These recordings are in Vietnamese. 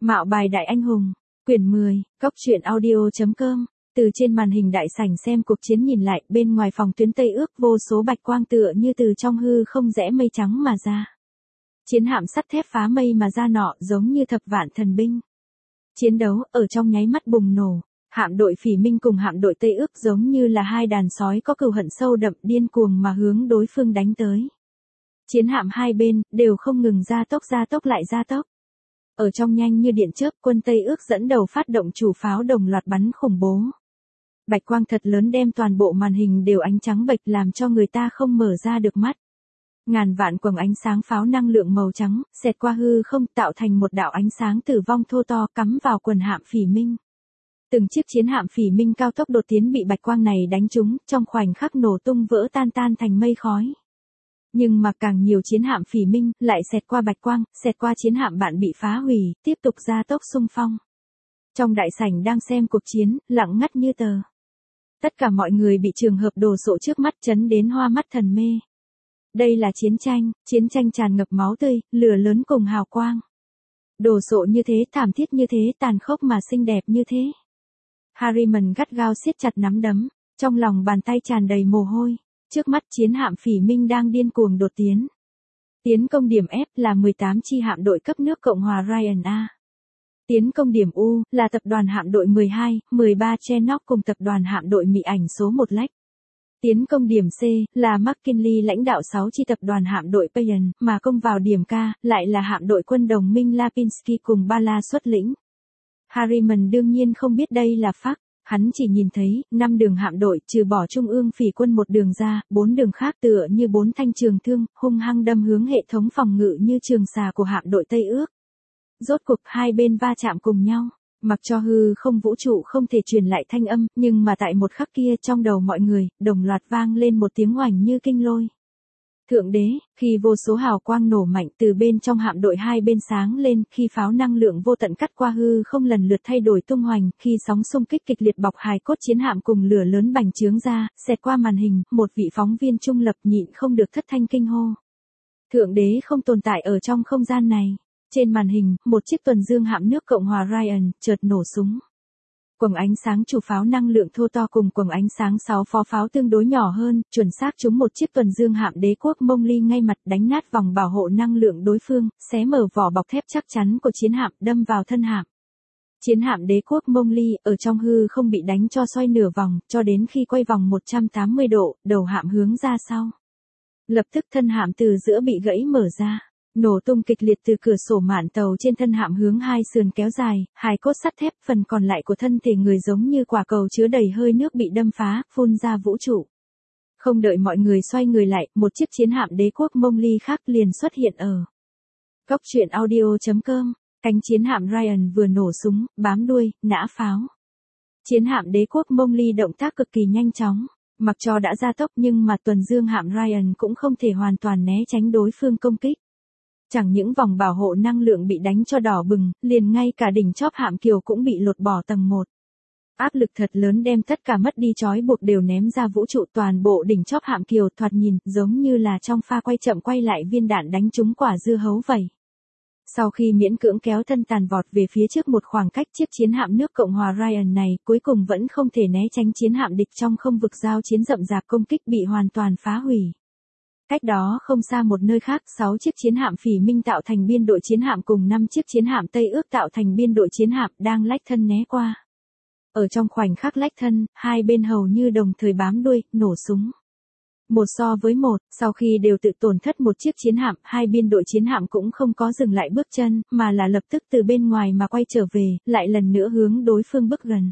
Mạo bài đại anh hùng, quyển 10, Cốc truyện audio.com. Từ trên màn hình đại sảnh xem cuộc chiến nhìn lại, bên ngoài phòng tuyến Tây Ước vô số bạch quang tựa như từ trong hư không rẽ mây trắng mà ra. Chiến hạm sắt thép phá mây mà ra nọ giống như thập vạn thần binh. Chiến đấu ở trong nháy mắt bùng nổ, hạm đội Phỉ Minh cùng hạm đội Tây Ước giống như là hai đàn sói có cừu hận sâu đậm điên cuồng mà hướng đối phương đánh tới. Chiến hạm hai bên đều không ngừng gia tốc lại gia tốc. Ở trong nhanh như điện chớp, quân Tây Ước dẫn đầu phát động chủ pháo đồng loạt bắn khủng bố. Bạch quang thật lớn đem toàn bộ màn hình đều ánh trắng bệch làm cho người ta không mở ra được mắt. Ngàn vạn quầng ánh sáng pháo năng lượng màu trắng, xẹt qua hư không tạo thành một đạo ánh sáng tử vong thô to cắm vào quần hạm Phỉ Minh. Từng chiếc chiến hạm Phỉ Minh cao tốc đột tiến bị bạch quang này đánh trúng, trong khoảnh khắc nổ tung vỡ tan thành mây khói. Nhưng mà càng nhiều chiến hạm Phỉ Minh lại xẹt qua bạch quang, xẹt qua chiến hạm bạn bị phá hủy, tiếp tục gia tốc xung phong. Trong đại sảnh đang xem cuộc chiến, lặng ngắt như tờ. Tất cả mọi người bị trường hợp đồ sộ trước mắt chấn đến hoa mắt thần mê. Đây là chiến tranh tràn ngập máu tươi, lửa lớn cùng hào quang. Đồ sộ như thế, thảm thiết như thế, tàn khốc mà xinh đẹp như thế. Harriman gắt gao siết chặt nắm đấm, trong lòng bàn tay tràn đầy mồ hôi. Trước mắt chiến hạm Phỉ Minh đang điên cuồng đột tiến. Tiến công điểm F là 18 chi hạm đội cấp nước Cộng hòa Ryan A. Tiến công điểm U là tập đoàn hạm đội 12, 13 Chenock cùng tập đoàn hạm đội Mỹ ảnh số 1 Lách. Tiến công điểm C là McKinley lãnh đạo 6 chi tập đoàn hạm đội Payan, mà công vào điểm K lại là hạm đội quân đồng minh Lapinski cùng Bala xuất lĩnh. Harriman đương nhiên không biết đây là phác. Hắn chỉ nhìn thấy, 5 đường hạm đội, trừ bỏ trung ương phỉ quân một đường ra, 4 đường khác tựa như 4 thanh trường thương, hung hăng đâm hướng hệ thống phòng ngự như trường xà của hạm đội Tây Ước. Rốt cuộc hai bên va chạm cùng nhau, mặc cho hư không vũ trụ không thể truyền lại thanh âm, nhưng mà tại một khắc kia trong đầu mọi người, đồng loạt vang lên một tiếng oành như kinh lôi. Thượng đế, khi vô số hào quang nổ mạnh từ bên trong hạm đội hai bên sáng lên, khi pháo năng lượng vô tận cắt qua hư không lần lượt thay đổi tung hoành, khi sóng xung kích kịch liệt bọc hài cốt chiến hạm cùng lửa lớn bành trướng ra, xẹt qua màn hình, một vị phóng viên trung lập nhịn không được thất thanh kinh hô. Thượng đế không tồn tại ở trong không gian này. Trên màn hình, một chiếc tuần dương hạm nước Cộng hòa Ryan chợt nổ súng. Quầng ánh sáng chủ pháo năng lượng thô to cùng quầng ánh sáng 6 phó pháo tương đối nhỏ hơn, chuẩn xác trúng một chiếc tuần dương hạm Đế quốc Mông Ly ngay mặt, đánh nát vòng bảo hộ năng lượng đối phương, xé mở vỏ bọc thép chắc chắn của chiến hạm, đâm vào thân hạm. Chiến hạm Đế quốc Mông Ly ở trong hư không bị đánh cho xoay nửa vòng, cho đến khi quay vòng 180 độ, đầu hạm hướng ra sau. Lập tức thân hạm từ giữa bị gãy mở ra. Nổ tung kịch liệt từ cửa sổ mạn tàu trên thân hạm hướng hai sườn kéo dài, hài cốt sắt thép, phần còn lại của thân thể người giống như quả cầu chứa đầy hơi nước bị đâm phá, phun ra vũ trụ. Không đợi mọi người xoay người lại, một chiếc chiến hạm Đế quốc Mông Ly khác liền xuất hiện ở Cốc truyện audio.com. Cánh chiến hạm Ryan vừa nổ súng, bám đuôi, nã pháo. Chiến hạm Đế quốc Mông Ly động tác cực kỳ nhanh chóng, mặc cho đã gia tốc nhưng mà tuần dương hạm Ryan cũng không thể hoàn toàn né tránh đối phương công kích. Chẳng những vòng bảo hộ năng lượng bị đánh cho đỏ bừng, liền ngay cả đỉnh chóp hạm kiều cũng bị lột bỏ tầng 1. Áp lực thật lớn đem tất cả mất đi trói buộc đều ném ra vũ trụ, toàn bộ đỉnh chóp hạm kiều thoạt nhìn giống như là trong pha quay chậm quay lại viên đạn đánh trúng quả dưa hấu vậy. Sau khi miễn cưỡng kéo thân tàn vọt về phía trước một khoảng cách, chiếc chiến hạm nước Cộng hòa Ryan này cuối cùng vẫn không thể né tránh chiến hạm địch trong không vực giao chiến rậm rạp công kích bị hoàn toàn phá hủy. Cách đó không xa một nơi khác, 6 chiếc chiến hạm Phỉ Minh tạo thành biên đội chiến hạm cùng 5 chiếc chiến hạm Tây Ước tạo thành biên đội chiến hạm đang lách thân né qua. Ở trong khoảnh khắc lách thân, hai bên hầu như đồng thời bám đuôi, nổ súng. Một so với một, sau khi đều tự tổn thất một chiếc chiến hạm, hai biên đội chiến hạm cũng không có dừng lại bước chân, mà là lập tức từ bên ngoài mà quay trở về, lại lần nữa hướng đối phương bước gần.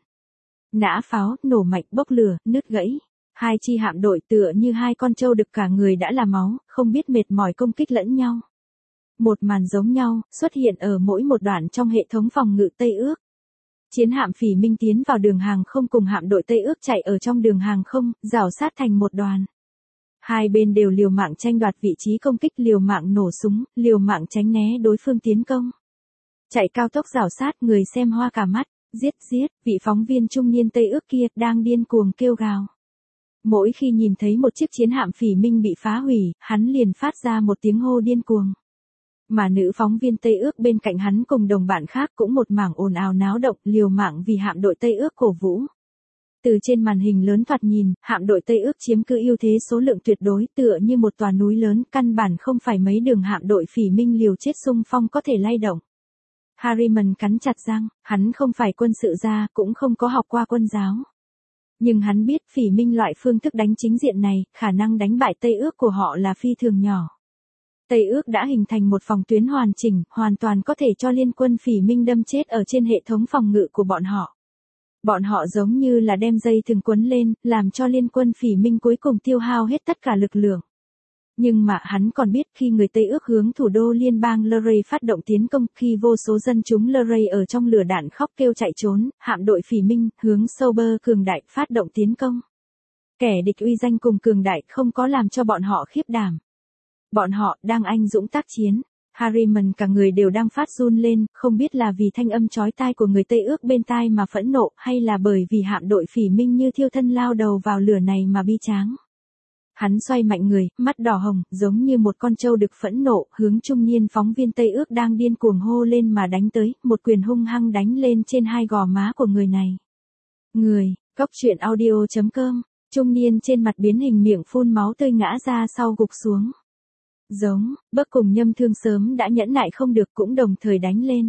Nã pháo, nổ mạnh, bốc lửa, nứt gãy. Hai chi hạm đội tựa như hai con trâu đực cả người đã là máu, không biết mệt mỏi công kích lẫn nhau. Một màn giống nhau, xuất hiện ở mỗi một đoạn trong hệ thống phòng ngự Tây Ước. Chiến hạm Phỉ Minh tiến vào đường hàng không cùng hạm đội Tây Ước chạy ở trong đường hàng không, rảo sát thành một đoàn. Hai bên đều liều mạng tranh đoạt vị trí công kích, liều mạng nổ súng, liều mạng tránh né đối phương tiến công. Chạy cao tốc rảo sát, người xem hoa cả mắt, giết, vị phóng viên trung niên Tây Ước kia đang điên cuồng kêu gào. Mỗi khi nhìn thấy một chiếc chiến hạm Phỉ Minh bị phá hủy, hắn liền phát ra một tiếng hô điên cuồng. Mà nữ phóng viên Tây Ước bên cạnh hắn cùng đồng bạn khác cũng một mảng ồn ào náo động, liều mạng vì hạm đội Tây Ước cổ vũ. Từ trên màn hình lớn thoạt nhìn, hạm đội Tây Ước chiếm cứ ưu thế số lượng tuyệt đối, tựa như một tòa núi lớn, căn bản không phải mấy đường hạm đội Phỉ Minh liều chết xung phong có thể lay động. Harriman cắn chặt răng, hắn không phải quân sự gia, cũng không có học qua quân giáo. Nhưng hắn biết Phỉ Minh loại phương thức đánh chính diện này, khả năng đánh bại Tây Ước của họ là phi thường nhỏ. Tây Ước đã hình thành một phòng tuyến hoàn chỉnh, hoàn toàn có thể cho liên quân Phỉ Minh đâm chết ở trên hệ thống phòng ngự của bọn họ. Bọn họ giống như là đem dây thừng quấn lên, làm cho liên quân Phỉ Minh cuối cùng tiêu hao hết tất cả lực lượng. Nhưng mà hắn còn biết khi người Tây Ước hướng thủ đô liên bang Luray phát động tiến công, khi vô số dân chúng Luray ở trong lửa đạn khóc kêu chạy trốn, hạm đội Phỉ Minh hướng Sauber cường đại phát động tiến công. Kẻ địch uy danh cùng cường đại không có làm cho bọn họ khiếp đảm. Bọn họ đang anh dũng tác chiến. Harriman cả người đều đang phát run lên, không biết là vì thanh âm chói tai của người Tây Ước bên tai mà phẫn nộ, hay là bởi vì hạm đội Phỉ Minh như thiêu thân lao đầu vào lửa này mà bi tráng. Hắn xoay mạnh người, mắt đỏ hồng, giống như một con trâu đực phẫn nộ, hướng trung niên phóng viên Tây Ước đang điên cuồng hô lên mà đánh tới, một quyền hung hăng đánh lên trên hai gò má của người này. Người, Cốc Truyện Audio.com, trung niên trên mặt biến hình, miệng phun máu tươi ngã ra sau gục xuống. Giống, Bấc cùng Nhâm Thương sớm đã nhẫn nại không được cũng đồng thời đánh lên.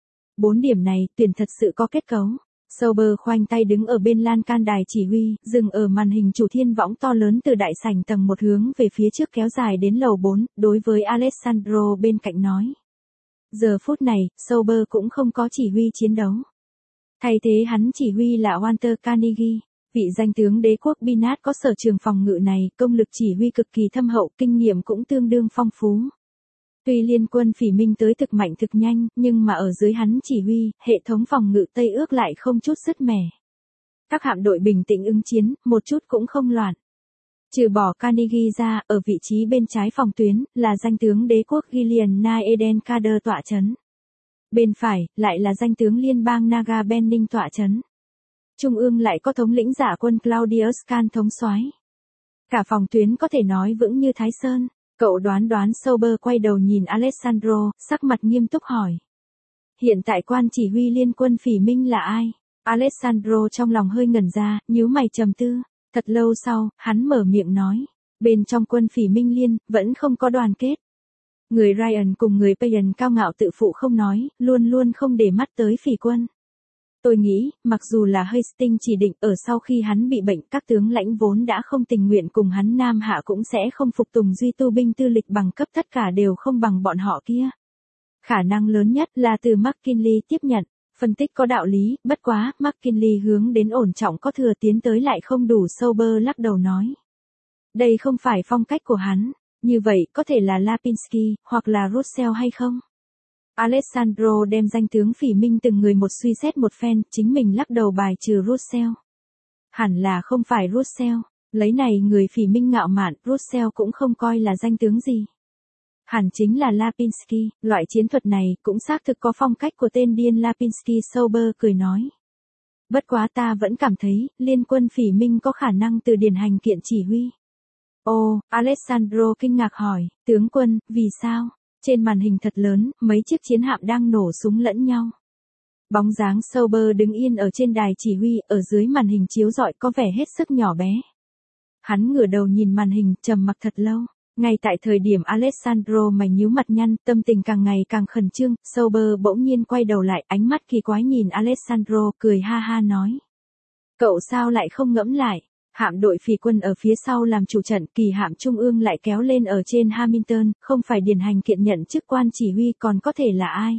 4 điểm này, tuyển thật sự có kết cấu. Sauber khoanh tay đứng ở bên lan can đài chỉ huy, dừng ở màn hình chủ thiên võng to lớn từ đại sảnh tầng 1 hướng về phía trước kéo dài đến lầu 4, đối với Alessandro bên cạnh nói. Giờ phút này, Sauber cũng không có chỉ huy chiến đấu. Thay thế hắn chỉ huy là Walter Carnegie. Vị danh tướng đế quốc Binat có sở trường phòng ngự này, công lực chỉ huy cực kỳ thâm hậu, kinh nghiệm cũng tương đương phong phú. Tuy liên quân Phỉ Minh tới thực mạnh thực nhanh, nhưng mà ở dưới hắn chỉ huy, hệ thống phòng ngự Tây Ước lại không chút sứt mẻ. Các hạm đội bình tĩnh ứng chiến, một chút cũng không loạn. Trừ bỏ Carnegie ra, ở vị trí bên trái phòng tuyến, là danh tướng đế quốc Gillian Naeden Kader tọa chấn. Bên phải, lại là danh tướng liên bang Naga Benning tọa chấn. Trung ương lại có thống lĩnh giả quân Claudius Kahn thống soái. Cả phòng tuyến có thể nói vững như Thái Sơn. Cậu đoán Sauber quay đầu nhìn Alessandro, sắc mặt nghiêm túc hỏi. Hiện tại quan chỉ huy liên quân Phỉ Minh là ai? Alessandro trong lòng hơi ngẩn ra, nhíu mày trầm tư. Thật lâu sau, hắn mở miệng nói. Bên trong quân Phỉ Minh liên, vẫn không có đoàn kết. Người Ryan cùng người Payan cao ngạo tự phụ không nói, luôn luôn không để mắt tới Phỉ quân. Tôi nghĩ, mặc dù là Hastings chỉ định ở sau khi hắn bị bệnh, các tướng lãnh vốn đã không tình nguyện cùng hắn Nam Hạ cũng sẽ không phục tùng duy tu binh tư lịch bằng cấp, tất cả đều không bằng bọn họ kia. Khả năng lớn nhất là từ McKinley tiếp nhận, phân tích có đạo lý, bất quá, McKinley hướng đến ổn trọng có thừa tiến tới lại không đủ. Sauber lắc đầu nói. Đây không phải phong cách của hắn, như vậy có thể là Lapinski, hoặc là Russell hay không? Alessandro đem danh tướng Phỉ Minh từng người một suy xét một phen, chính mình lắc đầu bài trừ Russell. Hẳn là không phải Russell, lấy này người Phỉ Minh ngạo mạn, Russell cũng không coi là danh tướng gì. Hẳn chính là Lapinski, loại chiến thuật này cũng xác thực có phong cách của tên điên Lapinski. Sauber cười nói. Bất quá ta vẫn cảm thấy, liên quân Phỉ Minh có khả năng từ điển hành kiện chỉ huy. Ồ, Alessandro kinh ngạc hỏi, tướng quân, vì sao? Trên màn hình thật lớn, mấy chiếc chiến hạm đang nổ súng lẫn nhau. Bóng dáng Sauber đứng yên ở trên đài chỉ huy, ở dưới màn hình chiếu rọi có vẻ hết sức nhỏ bé. Hắn ngửa đầu nhìn màn hình, trầm mặc thật lâu. Ngay tại thời điểm Alessandro mày nhíu mặt nhăn, tâm tình càng ngày càng khẩn trương, Sauber bỗng nhiên quay đầu lại, ánh mắt kỳ quái nhìn Alessandro, cười ha ha nói. Cậu sao lại không ngẫm lại? Hạm đội Phỉ quân ở phía sau làm chủ trận, kỳ hạm trung ương lại kéo lên ở trên Hamilton, không phải điển hành kiện nhận chức quan chỉ huy còn có thể là ai?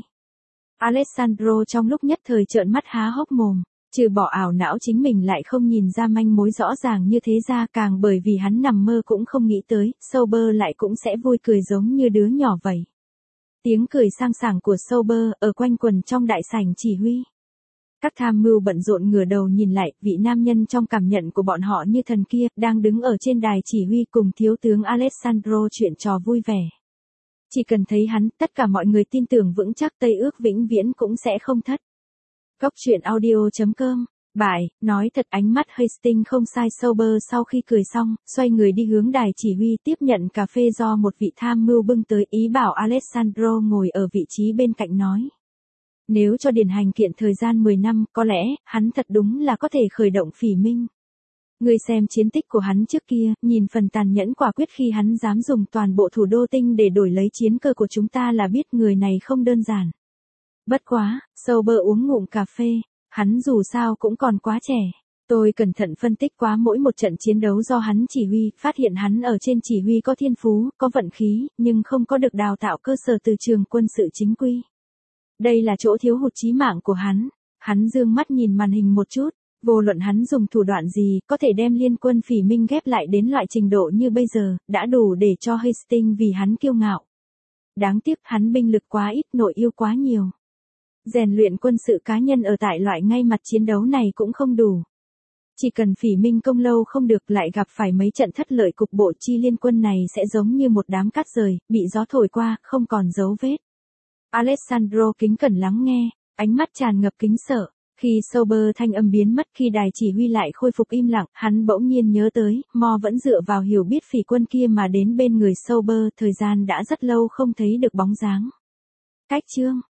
Alessandro trong lúc nhất thời trợn mắt há hốc mồm, trừ bỏ ảo não chính mình lại không nhìn ra manh mối rõ ràng như thế ra, càng bởi vì hắn nằm mơ cũng không nghĩ tới, Sauber lại cũng sẽ vui cười giống như đứa nhỏ vậy. Tiếng cười sang sảng của Sauber ở quanh quần trong đại sảnh chỉ huy. Các tham mưu bận rộn ngửa đầu nhìn lại, vị nam nhân trong cảm nhận của bọn họ như thần kia, đang đứng ở trên đài chỉ huy cùng thiếu tướng Alessandro chuyện trò vui vẻ. Chỉ cần thấy hắn, tất cả mọi người tin tưởng vững chắc Tây Ước vĩnh viễn cũng sẽ không thất. Cốc Truyện Audio.com Bại, nói thật ánh mắt Hastings không sai. Sober sau khi cười xong, xoay người đi hướng đài chỉ huy tiếp nhận cà phê do một vị tham mưu bưng tới, ý bảo Alessandro ngồi ở vị trí bên cạnh nói. Nếu cho điển hành kiện thời gian 10 năm, có lẽ, hắn thật đúng là có thể khởi động phỉ minh. Ngươi xem chiến tích của hắn trước kia, nhìn phần tàn nhẫn quả quyết khi hắn dám dùng toàn bộ thủ đô tinh để đổi lấy chiến cơ của chúng ta là biết người này không đơn giản. Bất quá, Sober uống ngụm cà phê, hắn dù sao cũng còn quá trẻ. Tôi cẩn thận phân tích quá mỗi một trận chiến đấu do hắn chỉ huy, phát hiện hắn ở trên chỉ huy có thiên phú, có vận khí, nhưng không có được đào tạo cơ sở từ trường quân sự chính quy. Đây là chỗ thiếu hụt chí mạng của hắn. Hắn dương mắt nhìn màn hình một chút, vô luận hắn dùng thủ đoạn gì, có thể đem liên quân phỉ minh ghép lại đến loại trình độ như bây giờ, đã đủ để cho Hastings vì hắn kiêu ngạo. Đáng tiếc hắn binh lực quá ít, nội yêu quá nhiều. Rèn luyện quân sự cá nhân ở tại loại ngay mặt chiến đấu này cũng không đủ. Chỉ cần phỉ minh công lâu không được lại gặp phải mấy trận thất lợi, cục bộ chi liên quân này sẽ giống như một đám cát rời, bị gió thổi qua, không còn dấu vết. Alessandro kính cẩn lắng nghe, ánh mắt tràn ngập kính sợ. Khi Sober thanh âm biến mất, khi đài chỉ huy lại khôi phục im lặng, hắn bỗng nhiên nhớ tới, Mo vẫn dựa vào hiểu biết phỉ quân kia mà đến bên người Sober, thời gian đã rất lâu không thấy được bóng dáng. Cách chương